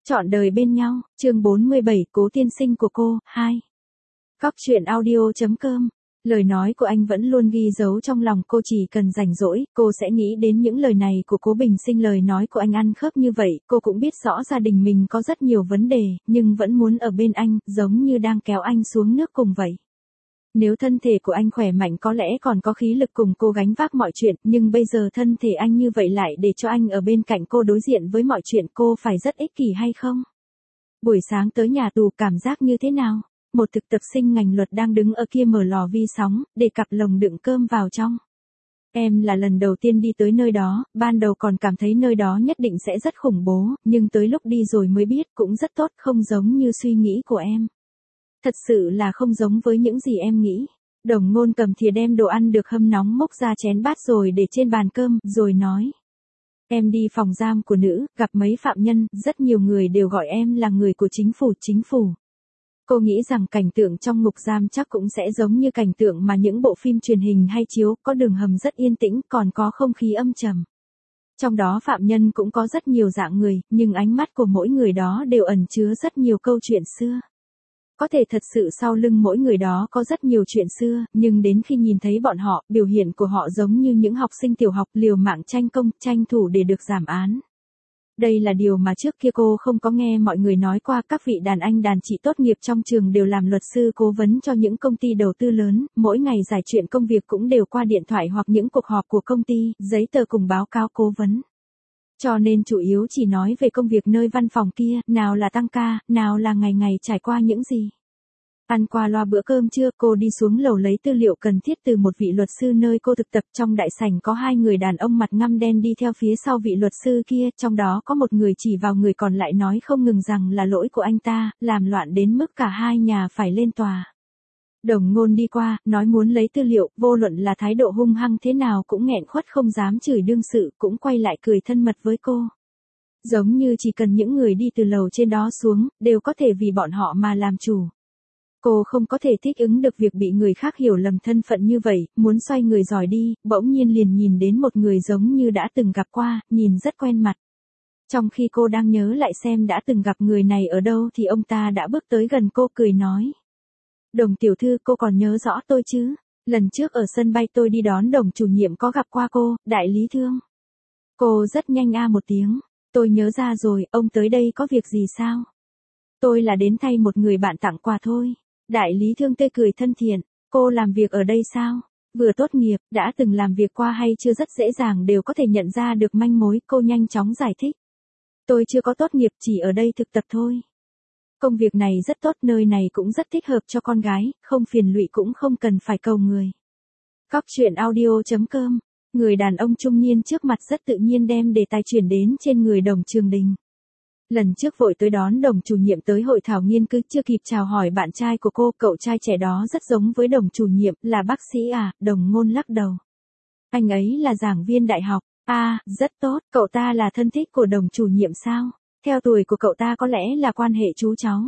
Trọn đời bên nhau, chương 47, Cố tiên sinh của cô, 2. Góc truyện audio.com. Lời nói của anh vẫn luôn ghi dấu trong lòng cô, chỉ cần rảnh rỗi, cô sẽ nghĩ đến những lời này của Cố Bình Sinh. Lời nói của anh ăn khớp như vậy, cô cũng biết rõ gia đình mình có rất nhiều vấn đề, nhưng vẫn muốn ở bên anh, giống như đang kéo anh xuống nước cùng vậy. Nếu thân thể của anh khỏe mạnh có lẽ còn có khí lực cùng cô gánh vác mọi chuyện, nhưng bây giờ thân thể anh như vậy lại để cho anh ở bên cạnh cô đối diện với mọi chuyện, cô phải rất ích kỷ hay không? Buổi sáng tới nhà tù cảm giác như thế nào? Một thực tập sinh ngành luật đang đứng ở kia mở lò vi sóng, để cặp lồng đựng cơm vào trong. Em là lần đầu tiên đi tới nơi đó, ban đầu còn cảm thấy nơi đó nhất định sẽ rất khủng bố, nhưng tới lúc đi rồi mới biết cũng rất tốt, không giống như suy nghĩ của em. Thật sự là không giống với những gì em nghĩ. Đồng Ngôn cầm thìa đem đồ ăn được hâm nóng múc ra chén bát rồi để trên bàn cơm, rồi nói. Em đi phòng giam của nữ, gặp mấy phạm nhân, rất nhiều người đều gọi em là người của chính phủ. Cô nghĩ rằng cảnh tượng trong ngục giam chắc cũng sẽ giống như cảnh tượng mà những bộ phim truyền hình hay chiếu, có đường hầm rất yên tĩnh, còn có không khí âm trầm. Trong đó phạm nhân cũng có rất nhiều dạng người, nhưng ánh mắt của mỗi người đó đều ẩn chứa rất nhiều câu chuyện xưa. Có thể thật sự sau lưng mỗi người đó có rất nhiều chuyện xưa, nhưng đến khi nhìn thấy bọn họ, biểu hiện của họ giống như những học sinh tiểu học liều mạng tranh công, tranh thủ để được giảm án. Đây là điều mà trước kia cô không có nghe mọi người nói qua. Các vị đàn anh đàn chị tốt nghiệp trong trường đều làm luật sư cố vấn cho những công ty đầu tư lớn, mỗi ngày giải chuyện công việc cũng đều qua điện thoại hoặc những cuộc họp của công ty, giấy tờ cùng báo cáo cố vấn. Cho nên chủ yếu chỉ nói về công việc nơi văn phòng kia, nào là tăng ca, nào là ngày ngày trải qua những gì. Ăn qua loa bữa cơm trưa, cô đi xuống lầu lấy tư liệu cần thiết từ một vị luật sư nơi cô thực tập. Trong đại sảnh có hai người đàn ông mặt ngăm đen đi theo phía sau vị luật sư kia, trong đó có một người chỉ vào người còn lại nói không ngừng rằng là lỗi của anh ta, làm loạn đến mức cả hai nhà phải lên tòa. Đồng Ngôn đi qua, nói muốn lấy tư liệu, vô luận là thái độ hung hăng thế nào cũng nghẹn khuất không dám chửi đương sự, cũng quay lại cười thân mật với cô. Giống như chỉ cần những người đi từ lầu trên đó xuống, đều có thể vì bọn họ mà làm chủ. Cô không có thể thích ứng được việc bị người khác hiểu lầm thân phận như vậy, muốn xoay người dòi đi, bỗng nhiên liền nhìn đến một người giống như đã từng gặp qua, nhìn rất quen mặt. Trong khi cô đang nhớ lại xem đã từng gặp người này ở đâu thì ông ta đã bước tới gần cô cười nói. Đồng tiểu thư, cô còn nhớ rõ tôi chứ? Lần trước ở sân bay tôi đi đón Đồng chủ nhiệm có gặp qua cô, đại lý Thương. Cô rất nhanh một tiếng. Tôi nhớ ra rồi, ông tới đây có việc gì sao? Tôi là đến thay một người bạn tặng quà thôi. Đại lý Thương tươi cười thân thiện. Cô làm việc ở đây sao? Vừa tốt nghiệp, đã từng làm việc qua hay chưa rất dễ dàng đều có thể nhận ra được manh mối, cô nhanh chóng giải thích. Tôi chưa có tốt nghiệp, chỉ ở đây thực tập thôi. Công việc này rất tốt, nơi này cũng rất thích hợp cho con gái, không phiền lụy cũng không cần phải cầu người. Góc truyện audio.com. Người đàn ông trung niên trước mặt rất tự nhiên đem đề tài chuyển đến trên người Đồng Trường Đình. Lần trước vội tới đón Đồng chủ nhiệm tới hội thảo nghiên cứu, chưa kịp chào hỏi bạn trai của cô, cậu trai trẻ đó rất giống với Đồng chủ nhiệm, là bác sĩ à? Đồng Ngôn lắc đầu. Anh ấy là giảng viên đại học. Rất tốt, cậu ta là thân thích của Đồng chủ nhiệm sao? Theo tuổi của cậu ta có lẽ là quan hệ chú cháu.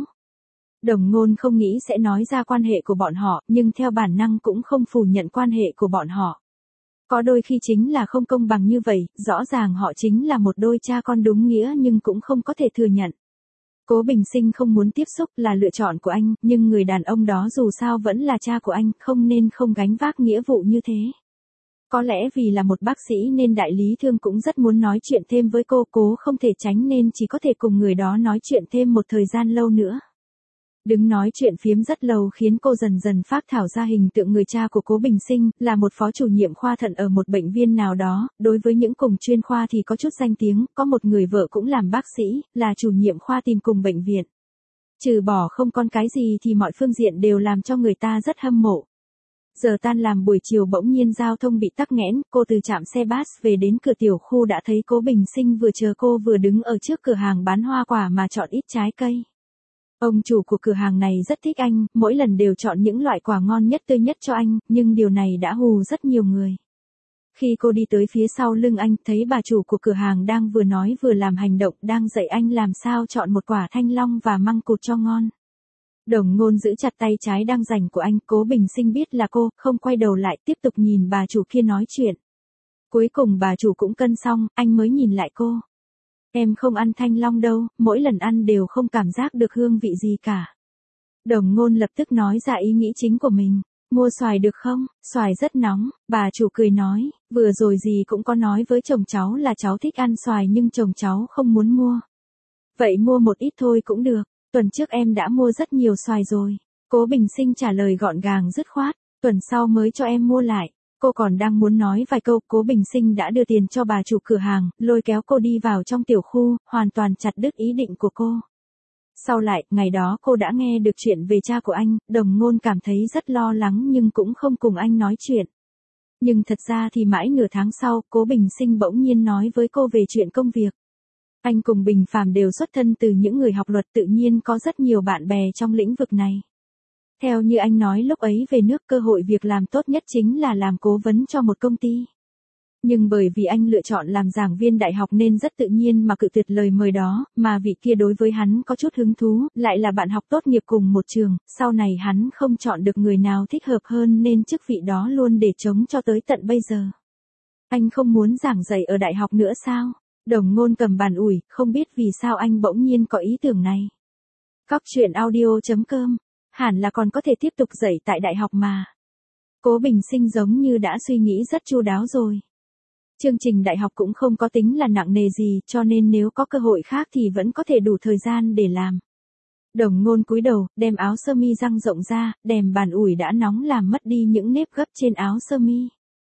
Đồng Ngôn không nghĩ sẽ nói ra quan hệ của bọn họ, nhưng theo bản năng cũng không phủ nhận quan hệ của bọn họ. Có đôi khi chính là không công bằng như vậy, rõ ràng họ chính là một đôi cha con đúng nghĩa nhưng cũng không có thể thừa nhận. Cố Bình Sinh không muốn tiếp xúc là lựa chọn của anh, nhưng người đàn ông đó dù sao vẫn là cha của anh, không nên không gánh vác nghĩa vụ như thế. Có lẽ vì là một bác sĩ nên đại lý Thương cũng rất muốn nói chuyện thêm với cô, cố không thể tránh nên chỉ có thể cùng người đó nói chuyện thêm một thời gian lâu nữa. Đứng nói chuyện phiếm rất lâu khiến cô dần dần phác thảo ra hình tượng người cha của Cố Bình Sinh, là một phó chủ nhiệm khoa thận ở một bệnh viện nào đó, đối với những cùng chuyên khoa thì có chút danh tiếng, có một người vợ cũng làm bác sĩ, là chủ nhiệm khoa tìm cùng bệnh viện. Trừ bỏ không con cái gì thì mọi phương diện đều làm cho người ta rất hâm mộ. Giờ tan làm buổi chiều bỗng nhiên giao thông bị tắc nghẽn, cô từ trạm xe bus về đến cửa tiểu khu đã thấy Cố Bình Sinh vừa chờ cô vừa đứng ở trước cửa hàng bán hoa quả mà chọn ít trái cây. Ông chủ của cửa hàng này rất thích anh, mỗi lần đều chọn những loại quả ngon nhất tươi nhất cho anh, nhưng điều này đã hù rất nhiều người. Khi cô đi tới phía sau lưng anh, thấy bà chủ của cửa hàng đang vừa nói vừa làm hành động, đang dạy anh làm sao chọn một quả thanh long và măng cụt cho ngon. Đồng Ngôn giữ chặt tay trái đang rảnh của anh, Cố Bình Sinh biết là cô, không quay đầu lại, tiếp tục nhìn bà chủ kia nói chuyện. Cuối cùng bà chủ cũng cân xong, anh mới nhìn lại cô. Em không ăn thanh long đâu, mỗi lần ăn đều không cảm giác được hương vị gì cả. Đồng Ngôn lập tức nói ra ý nghĩ chính của mình. Mua xoài được không? Xoài rất nóng, bà chủ cười nói, vừa rồi dì cũng có nói với chồng cháu là cháu thích ăn xoài nhưng chồng cháu không muốn mua. Vậy mua một ít thôi cũng được, tuần trước em đã mua rất nhiều xoài rồi. Cố Bình Sinh trả lời gọn gàng dứt khoát, tuần sau mới cho em mua lại. Cô còn đang muốn nói vài câu, Cố Bình Sinh đã đưa tiền cho bà chủ cửa hàng, lôi kéo cô đi vào trong tiểu khu, hoàn toàn chặt đứt ý định của cô. Sau lại, ngày đó cô đã nghe được chuyện về cha của anh, Đồng Ngôn cảm thấy rất lo lắng nhưng cũng không cùng anh nói chuyện. Nhưng thật ra thì mãi nửa tháng sau, Cố Bình Sinh bỗng nhiên nói với cô về chuyện công việc. Anh cùng Bình Phàm đều xuất thân từ những người học luật, tự nhiên có rất nhiều bạn bè trong lĩnh vực này. Theo như anh nói lúc ấy về nước, cơ hội việc làm tốt nhất chính là làm cố vấn cho một công ty. Nhưng bởi vì anh lựa chọn làm giảng viên đại học nên rất tự nhiên mà cự tuyệt lời mời đó, mà vị kia đối với hắn có chút hứng thú, lại là bạn học tốt nghiệp cùng một trường, sau này hắn không chọn được người nào thích hợp hơn nên chức vị đó luôn để trống cho tới tận bây giờ. Anh không muốn giảng dạy ở đại học nữa sao? Đồng Ngôn cầm bàn ủi, không biết vì sao anh bỗng nhiên có ý tưởng này. Cóc truyện audio.com, hẳn là còn có thể tiếp tục dạy tại đại học mà. Cố Bình Sinh giống như đã suy nghĩ rất chu đáo rồi. Chương trình đại học cũng không có tính là nặng nề gì, cho nên nếu có cơ hội khác thì vẫn có thể đủ thời gian để làm. Đồng Ngôn cúi đầu, đem áo sơ mi dang rộng ra, đèn bàn ủi đã nóng làm mất đi những nếp gấp trên áo sơ mi.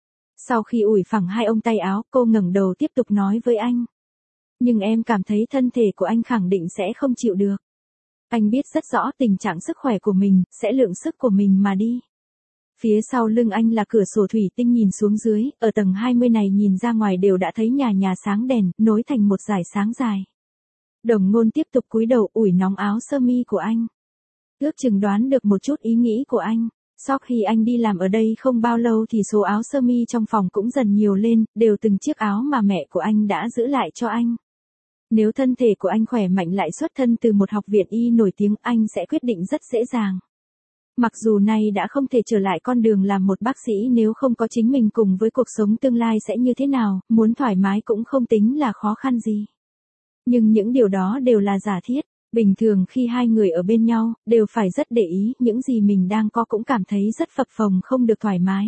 Sau khi ủi phẳng hai ông tay áo, cô ngẩng đầu tiếp tục nói với anh. Nhưng em cảm thấy thân thể của anh khẳng định sẽ không chịu được. Anh biết rất rõ tình trạng sức khỏe của mình, sẽ lượng sức của mình mà đi. Phía sau lưng anh là cửa sổ thủy tinh nhìn xuống dưới, ở tầng 20 này nhìn ra ngoài đều đã thấy nhà nhà sáng đèn, nối thành một dải sáng dài. Đồng Ngôn tiếp tục cúi đầu ủi nóng áo sơ mi của anh. Ước chừng đoán được một chút ý nghĩ của anh. Sau khi anh đi làm ở đây không bao lâu thì số áo sơ mi trong phòng cũng dần nhiều lên, đều từng chiếc áo mà mẹ của anh đã giữ lại cho anh. Nếu thân thể của anh khỏe mạnh lại xuất thân từ một học viện y nổi tiếng, anh sẽ quyết định rất dễ dàng. Mặc dù nay đã không thể trở lại con đường làm một bác sĩ nếu không có chính mình, cùng với cuộc sống tương lai sẽ như thế nào, muốn thoải mái cũng không tính là khó khăn gì. Nhưng những điều đó đều là giả thiết. Bình thường khi hai người ở bên nhau, đều phải rất để ý, những gì mình đang có cũng cảm thấy rất phập phồng không được thoải mái.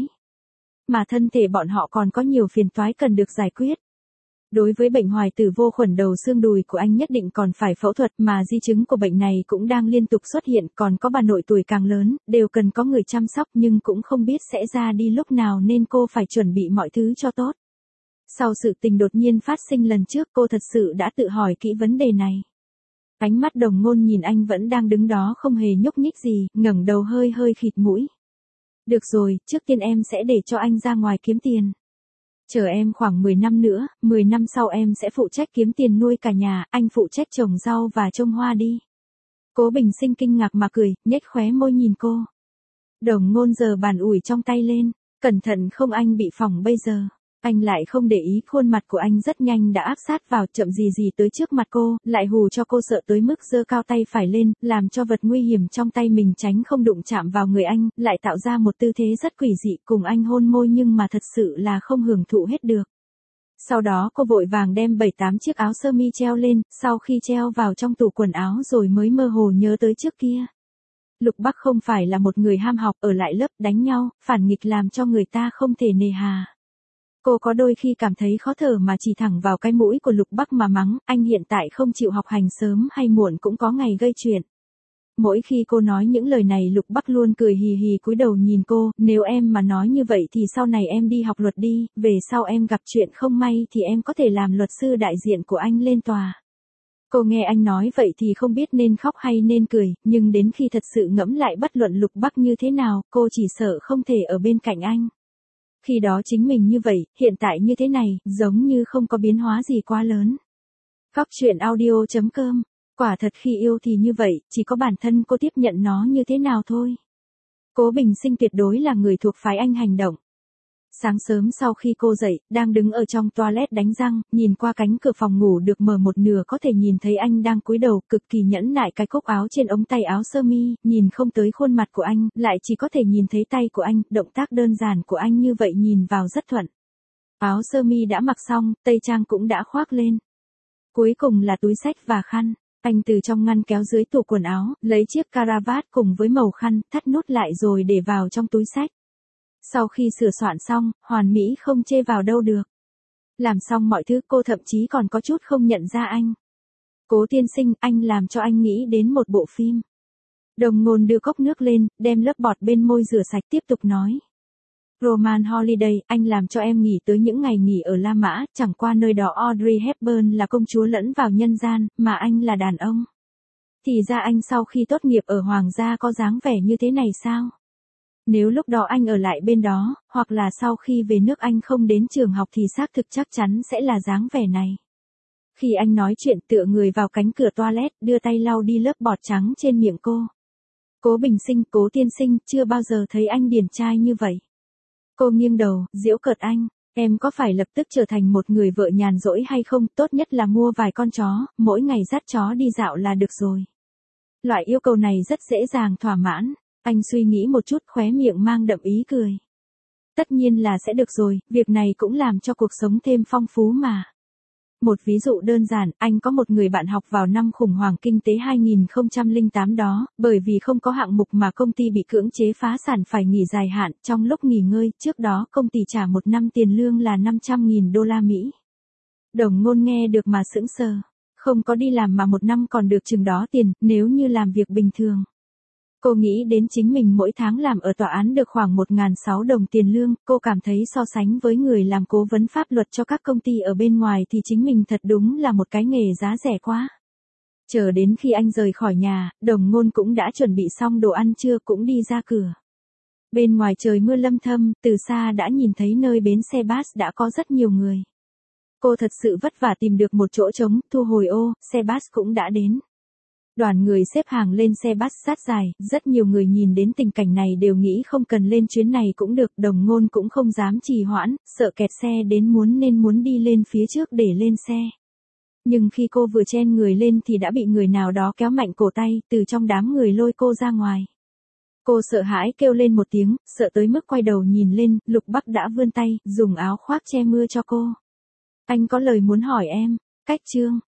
Mà thân thể bọn họ còn có nhiều phiền toái cần được giải quyết. Đối với bệnh hoại tử vô khuẩn đầu xương đùi của anh nhất định còn phải phẫu thuật, mà di chứng của bệnh này cũng đang liên tục xuất hiện, còn có bà nội tuổi càng lớn, đều cần có người chăm sóc nhưng cũng không biết sẽ ra đi lúc nào nên cô phải chuẩn bị mọi thứ cho tốt. Sau sự tình đột nhiên phát sinh lần trước, cô thật sự đã tự hỏi kỹ vấn đề này. Ánh mắt Đồng Ngôn nhìn anh vẫn đang đứng đó không hề nhúc nhích gì, ngẩng đầu hơi hơi khịt mũi. Được rồi, trước tiên em sẽ để cho anh ra ngoài kiếm tiền. Chờ em khoảng 10 năm nữa, 10 năm sau em sẽ phụ trách kiếm tiền nuôi cả nhà, anh phụ trách trồng rau và trông hoa đi. Cố Bình Sinh kinh ngạc mà cười, nhếch khóe môi nhìn cô. Đồng Ngôn giơ bàn ủi trong tay lên, cẩn thận không anh bị phỏng bây giờ. Anh lại không để ý, khuôn mặt của anh rất nhanh đã áp sát vào, chậm gì gì tới trước mặt cô, lại hù cho cô sợ tới mức giơ cao tay phải lên, làm cho vật nguy hiểm trong tay mình tránh không đụng chạm vào người anh, lại tạo ra một tư thế rất quỷ dị cùng anh hôn môi nhưng mà thật sự là không hưởng thụ hết được. Sau đó cô vội vàng đem 7-8 chiếc áo sơ mi treo lên, sau khi treo vào trong tủ quần áo rồi mới mơ hồ nhớ tới trước kia. Lục Bắc không phải là một người ham học, ở lại lớp đánh nhau, phản nghịch làm cho người ta không thể nề hà. Cô có đôi khi cảm thấy khó thở mà chỉ thẳng vào cái mũi của Lục Bắc mà mắng, anh hiện tại không chịu học hành sớm hay muộn cũng có ngày gây chuyện. Mỗi khi cô nói những lời này Lục Bắc luôn cười hì hì cúi đầu nhìn cô, nếu em mà nói như vậy thì sau này em đi học luật đi, về sau em gặp chuyện không may thì em có thể làm luật sư đại diện của anh lên tòa. Cô nghe anh nói vậy thì không biết nên khóc hay nên cười, nhưng đến khi thật sự ngẫm lại bất luận Lục Bắc như thế nào, cô chỉ sợ không thể ở bên cạnh anh. Khi đó chính mình như vậy, hiện tại như thế này, giống như không có biến hóa gì quá lớn. Cóc truyện audio.com, quả thật khi yêu thì như vậy, chỉ có bản thân cô tiếp nhận nó như thế nào thôi. Cố Bình Sinh tuyệt đối là người thuộc phái anh hành động. Sáng sớm sau khi cô dậy, đang đứng ở trong toilet đánh răng, nhìn qua cánh cửa phòng ngủ được mở một nửa có thể nhìn thấy anh đang cúi đầu, cực kỳ nhẫn nại cái cúc áo trên ống tay áo sơ mi, nhìn không tới khuôn mặt của anh, lại chỉ có thể nhìn thấy tay của anh, động tác đơn giản của anh như vậy nhìn vào rất thuận. Áo sơ mi đã mặc xong, tây trang cũng đã khoác lên. Cuối cùng là túi xách và khăn. Anh từ trong ngăn kéo dưới tủ quần áo, lấy chiếc caravat cùng với màu khăn, thắt nút lại rồi để vào trong túi xách. Sau khi sửa soạn xong, hoàn mỹ không chê vào đâu được. Làm xong mọi thứ cô thậm chí còn có chút không nhận ra anh. Cố tiên sinh, anh làm cho anh nghĩ đến một bộ phim. Đồng Ngôn đưa cốc nước lên, đem lớp bọt bên môi rửa sạch tiếp tục nói. Roman Holiday, anh làm cho em nghĩ tới những ngày nghỉ ở La Mã, chẳng qua nơi đó Audrey Hepburn là công chúa lẫn vào nhân gian, mà anh là đàn ông. Thì ra anh sau khi tốt nghiệp ở Hoàng gia có dáng vẻ như thế này sao? Nếu lúc đó anh ở lại bên đó, hoặc là sau khi về nước anh không đến trường học thì xác thực chắc chắn sẽ là dáng vẻ này. Khi anh nói chuyện tựa người vào cánh cửa toilet, đưa tay lau đi lớp bọt trắng trên miệng cô. Cố Bình Sinh, Cố tiên sinh, chưa bao giờ thấy anh điển trai như vậy. Cô nghiêng đầu, giễu cợt anh, em có phải lập tức trở thành một người vợ nhàn rỗi hay không, tốt nhất là mua vài con chó, mỗi ngày dắt chó đi dạo là được rồi. Loại yêu cầu này rất dễ dàng thỏa mãn, anh suy nghĩ một chút khóe miệng mang đậm ý cười. Tất nhiên là sẽ được rồi, việc này cũng làm cho cuộc sống thêm phong phú mà. Một ví dụ đơn giản, anh có một người bạn học vào năm khủng hoảng kinh tế 2008 đó, bởi vì không có hạng mục mà công ty bị cưỡng chế phá sản phải nghỉ dài hạn, trong lúc nghỉ ngơi, trước đó công ty trả một năm tiền lương là 500.000 đô la Mỹ. Đồng Ngôn nghe được mà sững sờ, không có đi làm mà một năm còn được chừng đó tiền, nếu như làm việc bình thường. Cô nghĩ đến chính mình mỗi tháng làm ở tòa án được khoảng 1.600 đồng tiền lương, cô cảm thấy so sánh với người làm cố vấn pháp luật cho các công ty ở bên ngoài thì chính mình thật đúng là một cái nghề giá rẻ quá. Chờ đến khi anh rời khỏi nhà, Đồng Ngôn cũng đã chuẩn bị xong đồ ăn trưa cũng đi ra cửa. Bên ngoài trời mưa lâm thâm, từ xa đã nhìn thấy nơi bến xe bus đã có rất nhiều người. Cô thật sự vất vả tìm được một chỗ trống, thu hồi ô, xe bus cũng đã đến. Đoàn người xếp hàng lên xe bus sát dài, rất nhiều người nhìn đến tình cảnh này đều nghĩ không cần lên chuyến này cũng được, Đồng Ngôn cũng không dám trì hoãn, sợ kẹt xe đến muốn đi lên phía trước để lên xe. Nhưng khi cô vừa chen người lên thì đã bị người nào đó kéo mạnh cổ tay, từ trong đám người lôi cô ra ngoài. Cô sợ hãi kêu lên một tiếng, sợ tới mức quay đầu nhìn lên, Lục Bắc đã vươn tay, dùng áo khoác che mưa cho cô. Anh có lời muốn hỏi em, cách chương.